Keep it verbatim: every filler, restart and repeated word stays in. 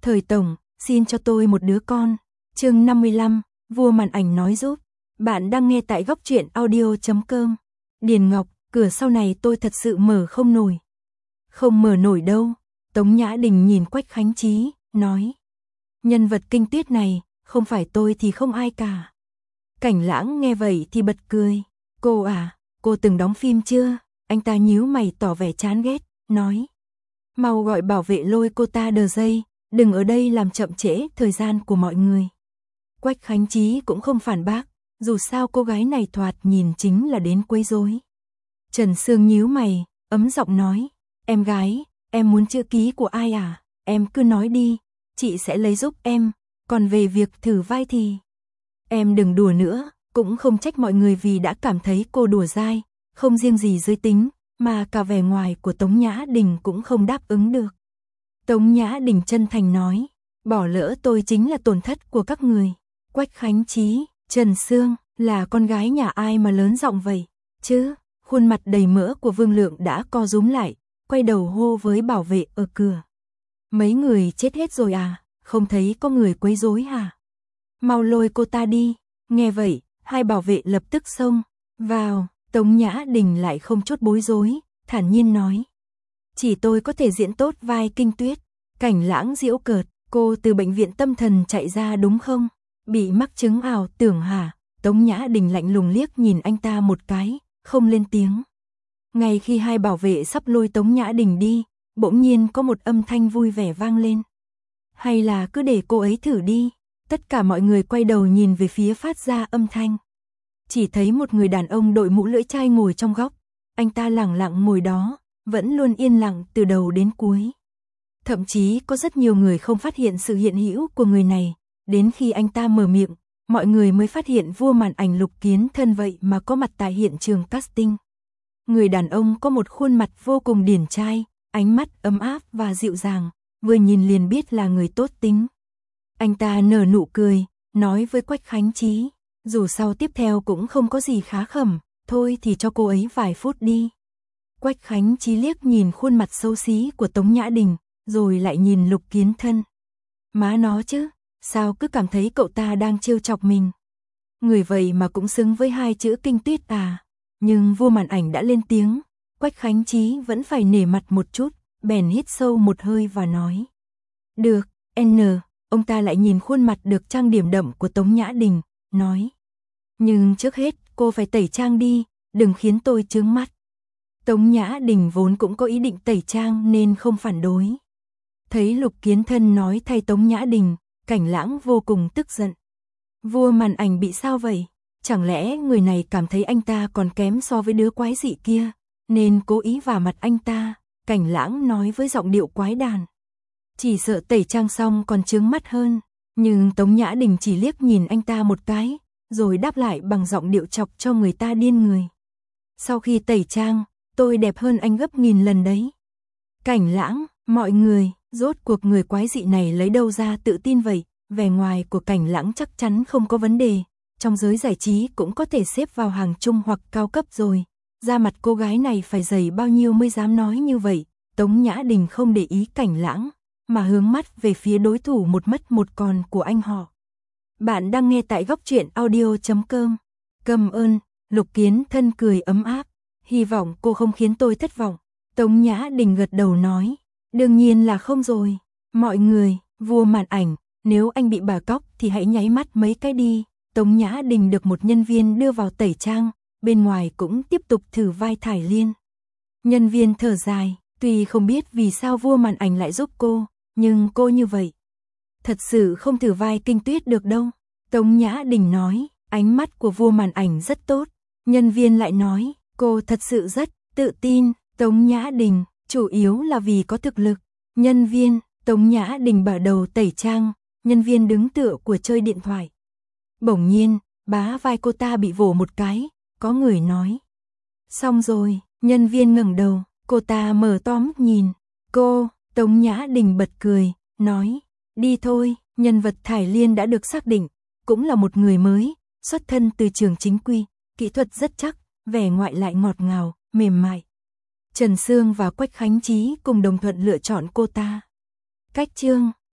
Thời tổng, xin cho tôi một đứa con. Chương năm mươi lăm, vua màn ảnh nói giúp. Bạn đang nghe tại góc truyện audio chấm com. Điền Ngọc, cửa sau này tôi thật sự mở không nổi. Không mở nổi đâu. Tống Nhã Đình nhìn Quách Khánh Chí, nói. Nhân vật Kinh Tuyết này, không phải tôi thì không ai cả. Cảnh Lãng nghe vậy thì bật cười. Cô à, cô từng đóng phim chưa? Anh ta nhíu mày tỏ vẻ chán ghét, nói. Mau gọi bảo vệ lôi cô ta đờ dây, đừng ở đây làm chậm trễ thời gian của mọi người. Quách Khánh Chí cũng không phản bác, dù sao cô gái này thoạt nhìn chính là đến quấy rối. Trần Sương nhíu mày, ấm giọng nói. Em gái, em muốn chữ ký của ai à? Em cứ nói đi, chị sẽ lấy giúp em, còn về việc thử vai thì... Em đừng đùa nữa, cũng không trách mọi người vì đã cảm thấy cô đùa dai, không riêng gì giới tính, mà cả vẻ ngoài của Tống Nhã Đình cũng không đáp ứng được. Tống Nhã Đình chân thành nói, bỏ lỡ tôi chính là tổn thất của các người. Quách Khánh Chí, Trần Sương, là con gái nhà ai mà lớn giọng vậy, chứ? Khuôn mặt đầy mỡ của Vương Lượng đã co rúm lại, quay đầu hô với bảo vệ ở cửa. Mấy người chết hết rồi à, không thấy có người quấy rối hả? Mau lôi cô ta đi. Nghe vậy, hai bảo vệ lập tức xông vào. Tống Nhã Đình lại không chút bối rối, thản nhiên nói. Chỉ tôi có thể diễn tốt vai Kinh Tuyết. Cảnh Lãng giễu cợt, cô từ bệnh viện tâm thần chạy ra đúng không? Bị mắc chứng ảo tưởng hả? Tống Nhã Đình lạnh lùng liếc nhìn anh ta một cái, không lên tiếng. Ngay khi hai bảo vệ sắp lôi Tống Nhã Đình đi, bỗng nhiên có một âm thanh vui vẻ vang lên. Hay là cứ để cô ấy thử đi. Tất cả mọi người quay đầu nhìn về phía phát ra âm thanh. Chỉ thấy một người đàn ông đội mũ lưỡi chai ngồi trong góc. Anh ta lẳng lặng ngồi đó, vẫn luôn yên lặng từ đầu đến cuối. Thậm chí có rất nhiều người không phát hiện sự hiện hữu của người này. Đến khi anh ta mở miệng, mọi người mới phát hiện vua màn ảnh Lục Kiến Thân vậy mà có mặt tại hiện trường casting. Người đàn ông có một khuôn mặt vô cùng điển trai, ánh mắt ấm áp và dịu dàng, vừa nhìn liền biết là người tốt tính. Anh ta nở nụ cười, nói với Quách Khánh Chí, dù sau tiếp theo cũng không có gì khá khẩm, thôi thì cho cô ấy vài phút đi. Quách Khánh Chí liếc nhìn khuôn mặt xấu xí của Tống Nhã Đình, rồi lại nhìn Lục Kiến Thân. Má nó chứ, sao cứ cảm thấy cậu ta đang trêu chọc mình. Người vậy mà cũng xứng với hai chữ Kinh Tuyết à. Nhưng vua màn ảnh đã lên tiếng, Quách Khánh Chí vẫn phải nể mặt một chút, bèn hít sâu một hơi và nói. Được, N. Ông ta lại nhìn khuôn mặt được trang điểm đậm của Tống Nhã Đình, nói. Nhưng trước hết, cô phải tẩy trang đi, đừng khiến tôi chướng mắt. Tống Nhã Đình vốn cũng có ý định tẩy trang nên không phản đối. Thấy Lục Kiến Thân nói thay Tống Nhã Đình, Cảnh Lãng vô cùng tức giận. Vua màn ảnh bị sao vậy? Chẳng lẽ người này cảm thấy anh ta còn kém so với đứa quái dị kia, nên cố ý vả mặt anh ta? Cảnh Lãng nói với giọng điệu quái đản. Chỉ sợ tẩy trang xong còn chướng mắt hơn. Nhưng Tống Nhã Đình chỉ liếc nhìn anh ta một cái, rồi đáp lại bằng giọng điệu chọc cho người ta điên người. Sau khi tẩy trang, tôi đẹp hơn anh gấp nghìn lần đấy. Cảnh Lãng, mọi người, rốt cuộc người quái dị này lấy đâu ra tự tin vậy? Vẻ ngoài của Cảnh Lãng chắc chắn không có vấn đề, trong giới giải trí cũng có thể xếp vào hàng trung hoặc cao cấp rồi. Da mặt cô gái này phải dày bao nhiêu mới dám nói như vậy? Tống Nhã Đình không để ý Cảnh Lãng, mà hướng mắt về phía đối thủ một mất một còn của anh họ. Bạn đang nghe tại góc truyện audio chấm com. Cảm ơn, Lục Kiến Thân cười ấm áp. Hy vọng cô không khiến tôi thất vọng. Tống Nhã Đình gật đầu nói. Đương nhiên là không rồi. Mọi người, vua màn ảnh, nếu anh bị bà cóc thì hãy nháy mắt mấy cái đi. Tống Nhã Đình được một nhân viên đưa vào tẩy trang, bên ngoài cũng tiếp tục thử vai Thải Liên. Nhân viên thở dài, tuy không biết vì sao vua màn ảnh lại giúp cô, nhưng cô như vậy. Thật sự không thử vai Kinh Tuyết được đâu. Tống Nhã Đình nói, ánh mắt của vua màn ảnh rất tốt. Nhân viên lại nói, cô thật sự rất tự tin. Tống Nhã Đình, chủ yếu là vì có thực lực. Nhân viên, Tống Nhã Đình bả đầu tẩy trang, nhân viên đứng tựa của chơi điện thoại. Bỗng nhiên, bá vai cô ta bị vỗ một cái, có người nói. Xong rồi, nhân viên ngẩng đầu, cô ta mở to mắt nhìn. Cô, Tống Nhã Đình bật cười, nói, đi thôi. Nhân vật Thải Liên đã được xác định, cũng là một người mới, xuất thân từ trường chính quy, kỹ thuật rất chắc, vẻ ngoại lại ngọt ngào, mềm mại. Trần Sương và Quách Khánh Chí cùng đồng thuận lựa chọn cô ta. Cách chương